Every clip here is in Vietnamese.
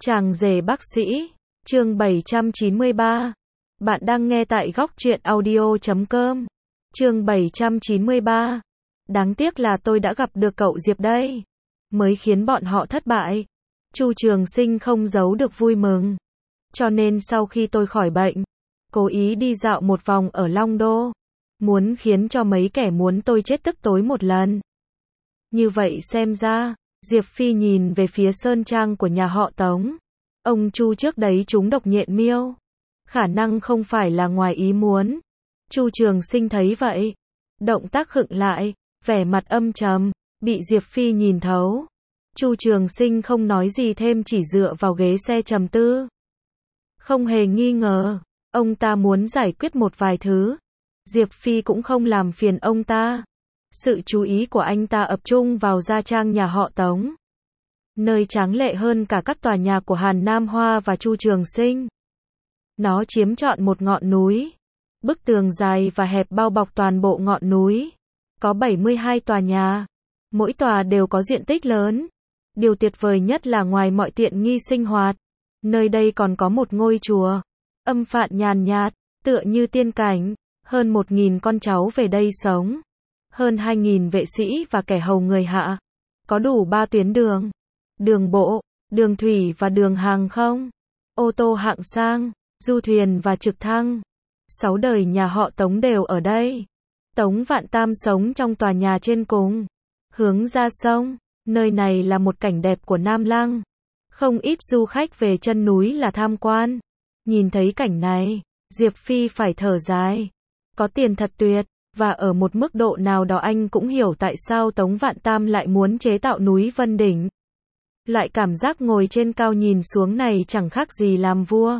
Chàng rể bác sĩ, chương 793. Bạn đang nghe tại góc truyện audio.com. Chương 793. Đáng tiếc là tôi đã gặp được cậu Diệp đây, mới khiến bọn họ thất bại. Chu Trường Sinh không giấu được vui mừng. Cho nên sau khi tôi khỏi bệnh, cố ý đi dạo một vòng ở Long Đô, muốn khiến cho mấy kẻ muốn tôi chết tức tối một lần. Như vậy xem ra, Diệp Phi nhìn về phía sơn trang của nhà họ Tống. Ông Chu trước đấy trúng độc nhện miêu, khả năng không phải là ngoài ý muốn. Chu Trường Sinh thấy vậy, động tác khựng lại, vẻ mặt âm trầm, bị Diệp Phi nhìn thấu. Chu Trường Sinh không nói gì thêm, chỉ dựa vào ghế xe trầm tư. Không hề nghi ngờ, ông ta muốn giải quyết một vài thứ. Diệp Phi cũng không làm phiền ông ta. Sự chú ý của anh ta tập trung vào gia trang nhà họ Tống, nơi tráng lệ hơn cả các tòa nhà của Hàn Nam Hoa và Chu Trường Sinh. Nó chiếm trọn một ngọn núi. Bức tường dài và hẹp bao bọc toàn bộ ngọn núi. Có 72 tòa nhà. Mỗi tòa đều có diện tích lớn. Điều tuyệt vời nhất là ngoài mọi tiện nghi sinh hoạt, nơi đây còn có một ngôi chùa. Âm phạn nhàn nhạt, tựa như tiên cảnh. Hơn 1.000 con cháu về đây sống. Hơn 2.000 vệ sĩ và kẻ hầu người hạ. Có đủ 3 tuyến đường. Đường bộ, đường thủy và đường hàng không. Ô tô hạng sang, du thuyền và trực thăng. 6 đời nhà họ Tống đều ở đây. Tống Vạn Tam sống trong tòa nhà trên cùng, hướng ra sông. Nơi này là một cảnh đẹp của Nam Lăng. Không ít du khách về chân núi là tham quan. Nhìn thấy cảnh này, Diệp Phi phải thở dài. Có tiền thật tuyệt. Và ở một mức độ nào đó anh cũng hiểu tại sao Tống Vạn Tam lại muốn chế tạo núi Vân Đỉnh. Loại cảm giác ngồi trên cao nhìn xuống này chẳng khác gì làm vua.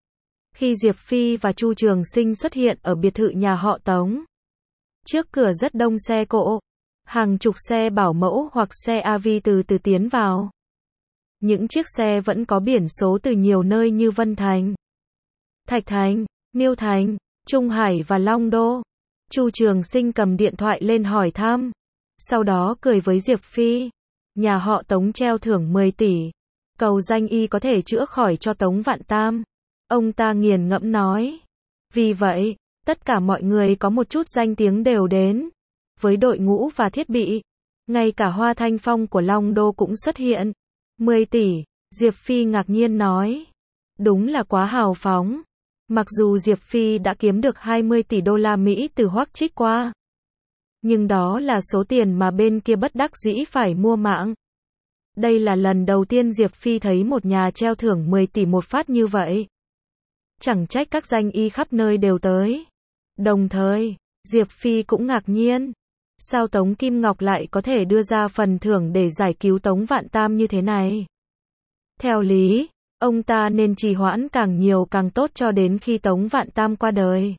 Khi Diệp Phi và Chu Trường Sinh xuất hiện ở biệt thự nhà họ Tống, trước cửa rất đông xe cộ, hàng chục xe bảo mẫu hoặc xe AV từ từ tiến vào. Những chiếc xe vẫn có biển số từ nhiều nơi như Vân Thành, Thạch Thành, Miêu Thành, Trung Hải và Long Đô. Chu Trường Sinh cầm điện thoại lên hỏi thăm, sau đó cười với Diệp Phi. Nhà họ Tống treo thưởng 10 tỷ. Cầu danh y có thể chữa khỏi cho Tống Vạn Tam. Ông ta nghiền ngẫm nói. Vì vậy, tất cả mọi người có một chút danh tiếng đều đến. Với đội ngũ và thiết bị. Ngay cả Hoa Thanh Phong của Long Đô cũng xuất hiện. 10 tỷ, Diệp Phi ngạc nhiên nói. Đúng là quá hào phóng. Mặc dù Diệp Phi đã kiếm được 20 tỷ đô la Mỹ từ Hoắc Trích qua, nhưng đó là số tiền mà bên kia bất đắc dĩ phải mua mạng. Đây là lần đầu tiên Diệp Phi thấy một nhà treo thưởng 10 tỷ một phát như vậy. Chẳng trách các danh y khắp nơi đều tới. Đồng thời, Diệp Phi cũng ngạc nhiên. Sao Tống Kim Ngọc lại có thể đưa ra phần thưởng để giải cứu Tống Vạn Tam như thế này? Theo lý, ông ta nên trì hoãn càng nhiều càng tốt cho đến khi Tống Vạn Tam qua đời.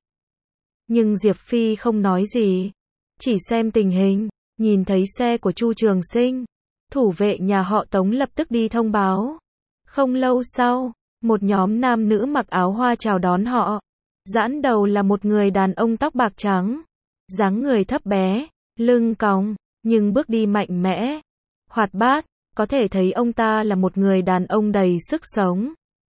Nhưng Diệp Phi không nói gì, chỉ xem tình hình. Nhìn thấy xe của Chu Trường Sinh, thủ vệ nhà họ Tống lập tức đi thông báo. Không lâu sau, một nhóm nam nữ mặc áo hoa chào đón họ. Giãn đầu là một người đàn ông tóc bạc trắng, dáng người thấp bé, lưng cong, nhưng bước đi mạnh mẽ, hoạt bát. Có thể thấy ông ta là một người đàn ông đầy sức sống.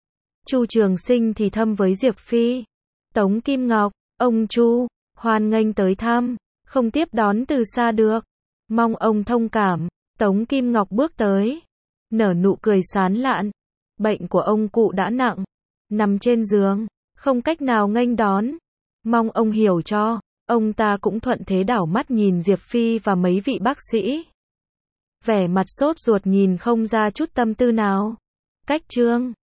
Chu Trường Sinh thì thầm với Diệp Phi. Tống Kim Ngọc, ông Chu, hoan nghênh tới thăm, không tiếp đón từ xa được. Mong ông thông cảm. Tống Kim Ngọc bước tới, nở nụ cười sán lạn. Bệnh của ông cụ đã nặng, nằm trên giường, không cách nào nghênh đón. Mong ông hiểu cho. Ông ta cũng thuận thế đảo mắt nhìn Diệp Phi và mấy vị bác sĩ. Vẻ mặt sốt ruột nhìn không ra chút tâm tư nào. Cách chương